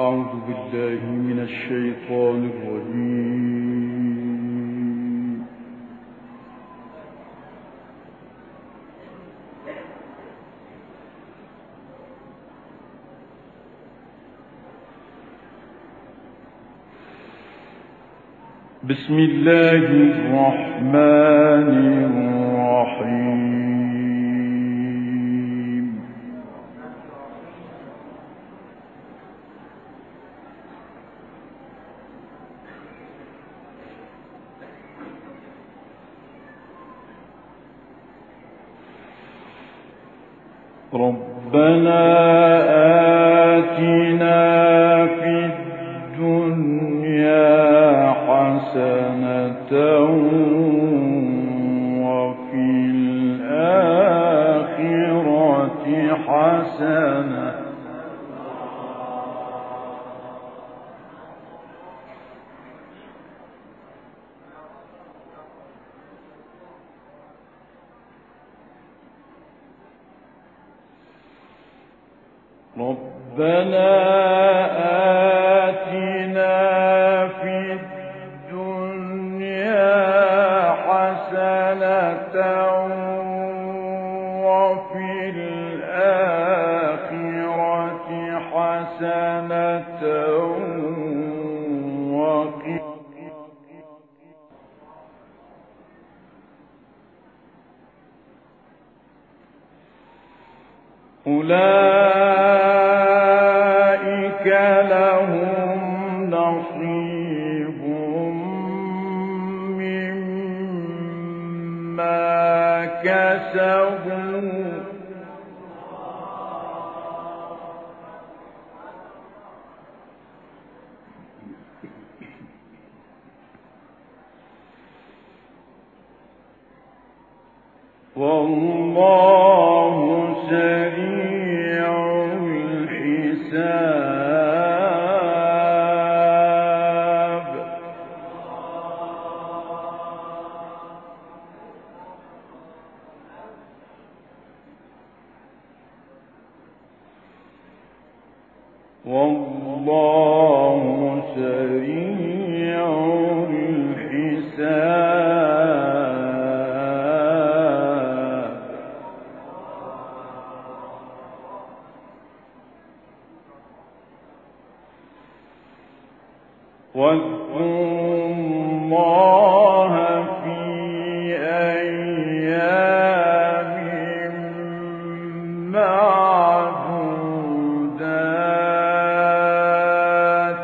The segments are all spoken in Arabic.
أعوذ بالله من الشيطان الرجيم. بسم الله الرحمن الرحيم. ربنا آتنا في الدنيا حسنة وفي الآخرة حسنة ربنا آتنا في الدنيا حسنة وفي الآخرة حسنة أولئك لهم نصيب مما كسبوا والله سريع الحساب. والله سريع الحساب. واذكروا الله في أيام معدودات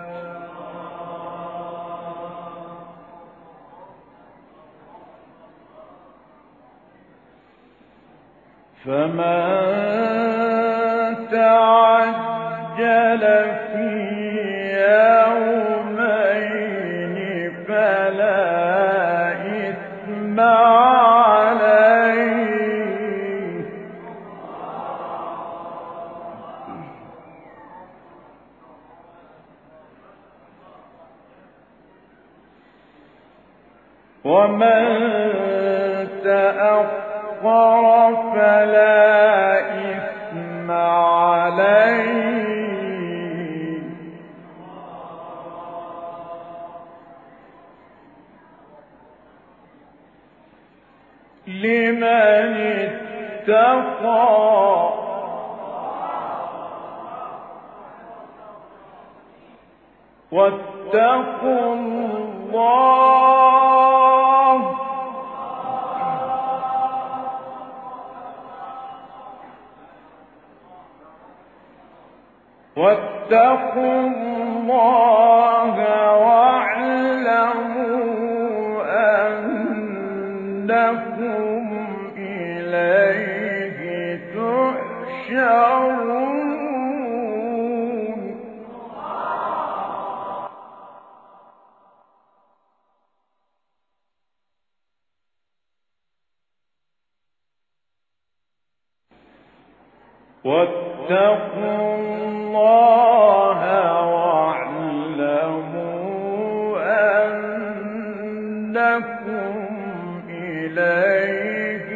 فمن تعجل في يومين فلا إثم عليه ومن تأخر فلا إثم عليه لمن اتقى واتقوا الله واعلموا أنكم إليه تحشرون. واتقوا الله واعلموا أنكم إليه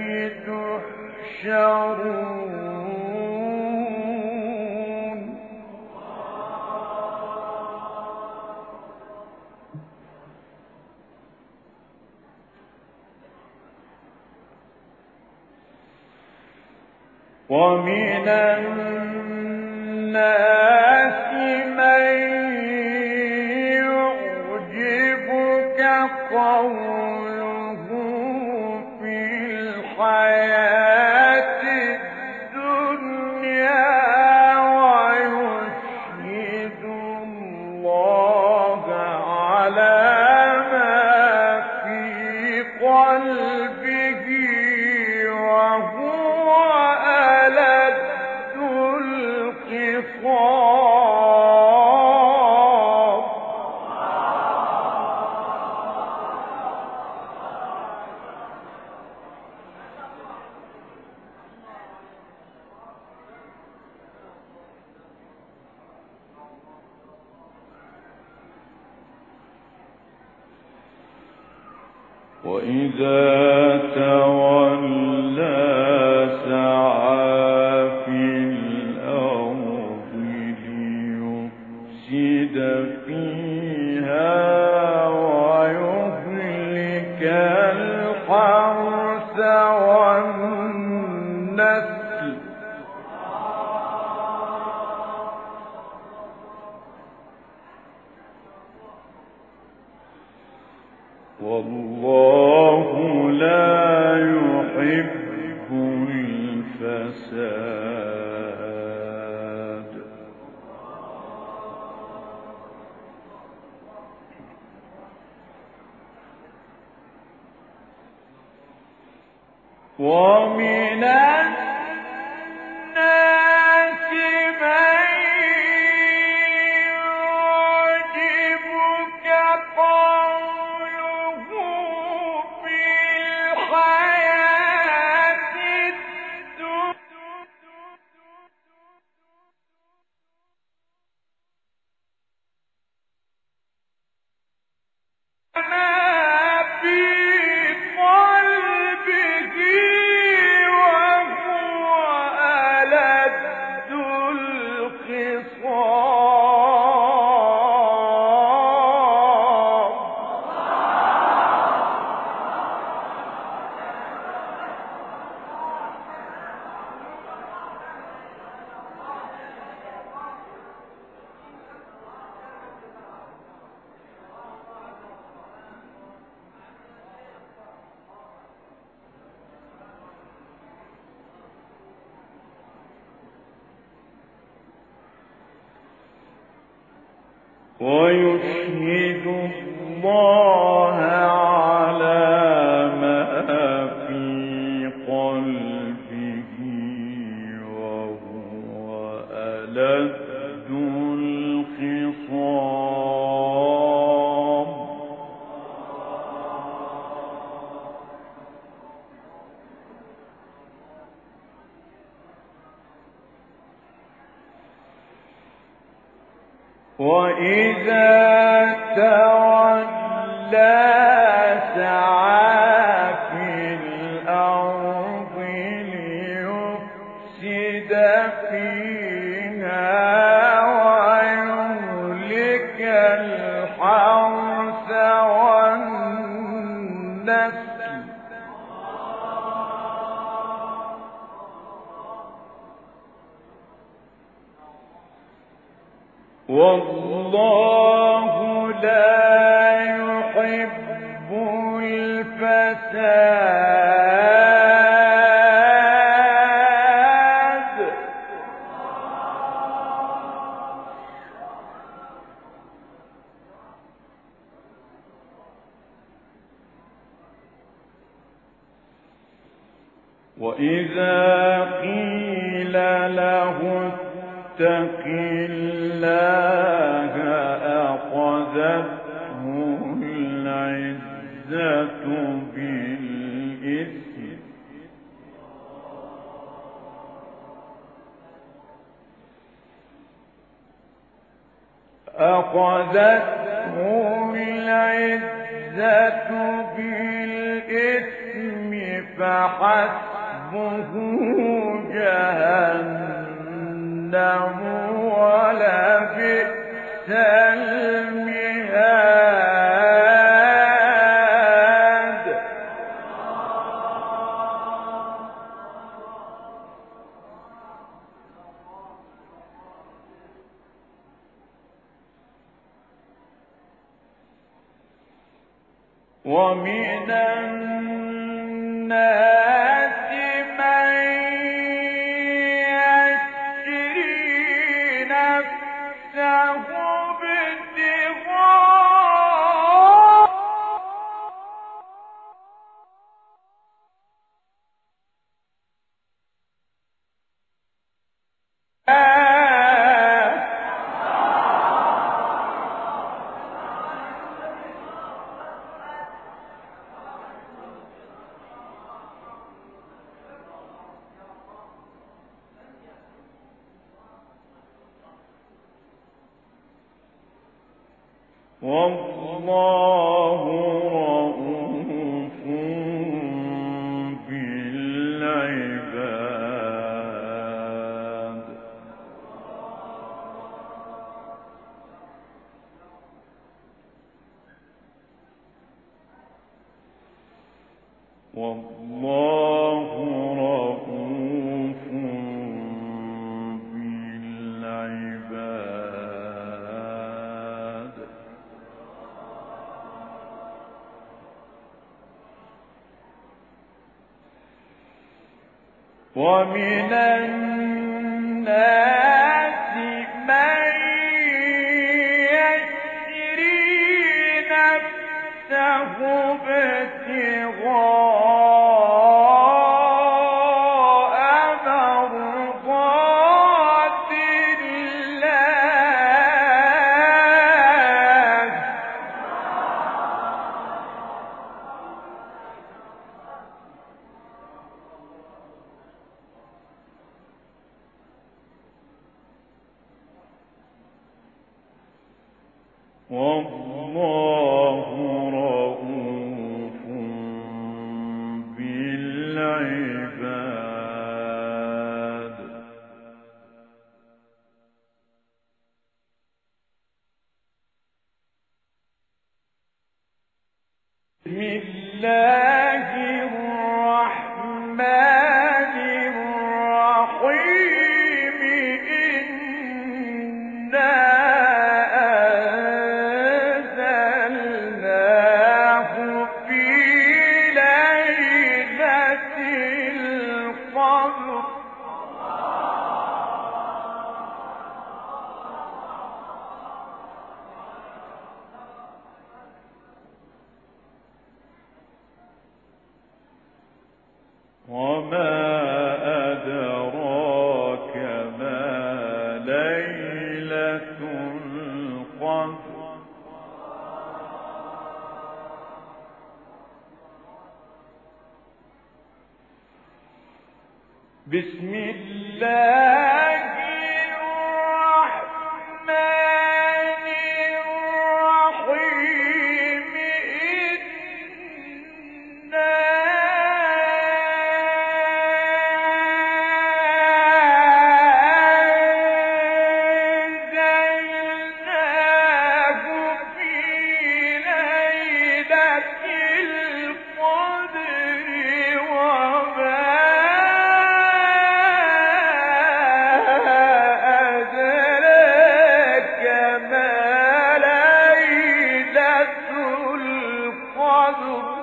تحشرون. ومن الناس من يعجبك قوله في الحياة الدنيا ويشهد الله على ما في قلبه وهو ألد الخصام. وإذا تولى سعى في الأرض ليفسد فيها ويهلك الحرث والنسل. والله لا يحب الفساد. ومن الناس من يعجبك قوله في الحياة ما في قلبه وهو ألد الخصام. ويشهد الله على ما في قلبه وهو ألد الخصام. وإذا تولى سعى في الأرض ليفسد فيها ويهلك الحرث والنسل. والله لا يحب الفساد. وإذا قيل له اتق الله أخذته العزة بالإثم فحسبه جهنم ولبئس المهاد. ومن الناس من يشري نفسه والله رؤوف بالعباد. والله رؤوف بالعباد. ومن الناس من يشري نفسه ابتغاء مرضات الله. والله رؤوف بالعباد. بسم الله الرحمن الرحيم. إنا أنزلناه في ليلة القدر. وما أدراك ما ليلة القدر. بسم الله الرحمن الرحيم. إنا أنزلناه في ليلة القدر. وما أدراك ما ليلة القدر.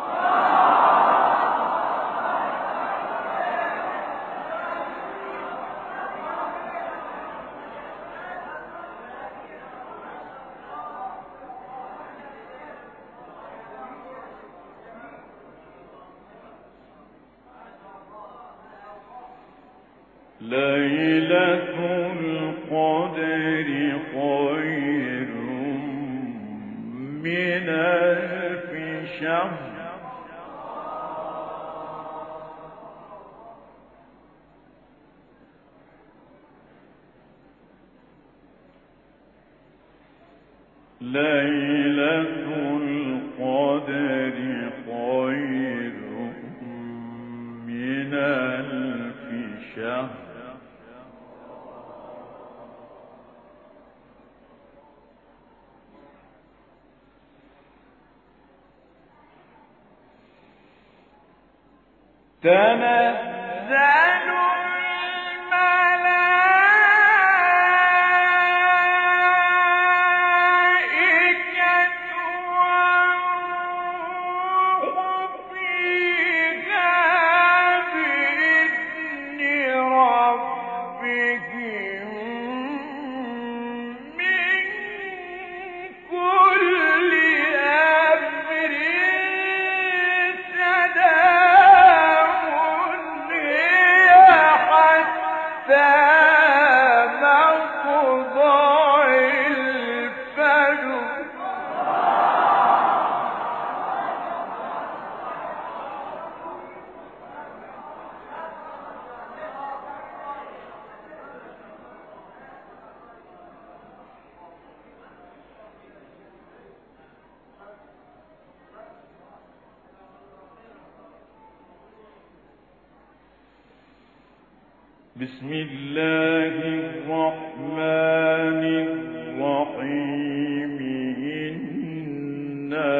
ليلة القدر خير من ألف شهر. ليلة القدر خير من ألف شهر. تنزل الملائكة والروح بسم الله الرحمن الرحيم إنا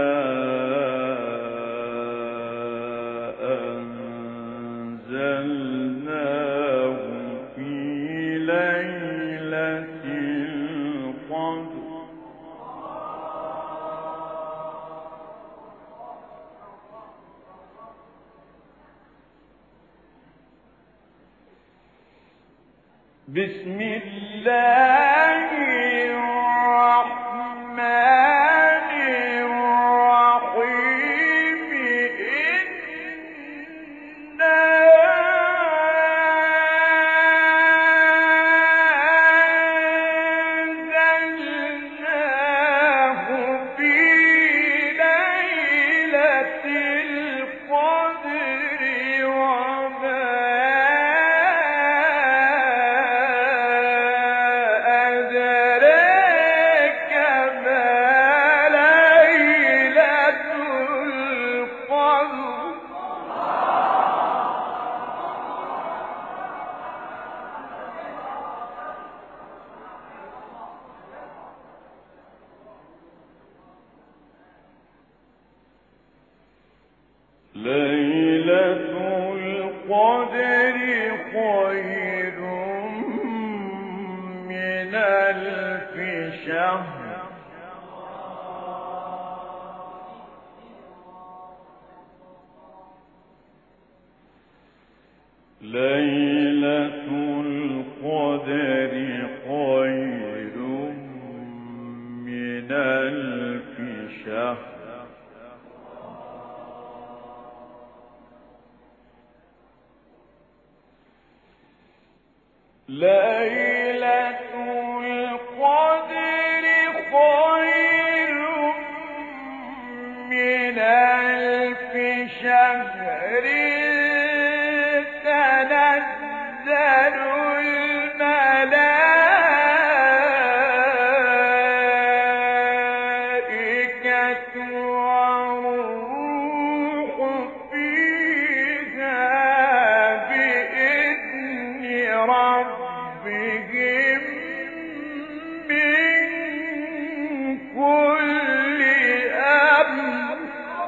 أنزلناه في ليلة القدر بسم الله الرحمن الرحيم إنا أنزلناه في ليلة القدر وما أدراك ما ليلة القدر ليلة القدر خير من ألف شهر ليلة القدر خير من ألف شهر ليلة القدر خير من ألف شهر تنزل الملائكة والروح فيها بإذن ربهم من كل أمر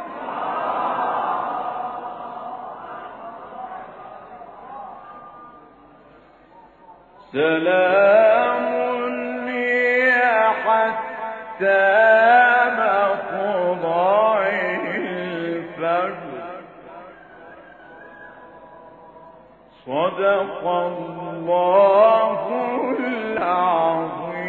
سلام هي حتى مطلع الفجر صدق الله العظيم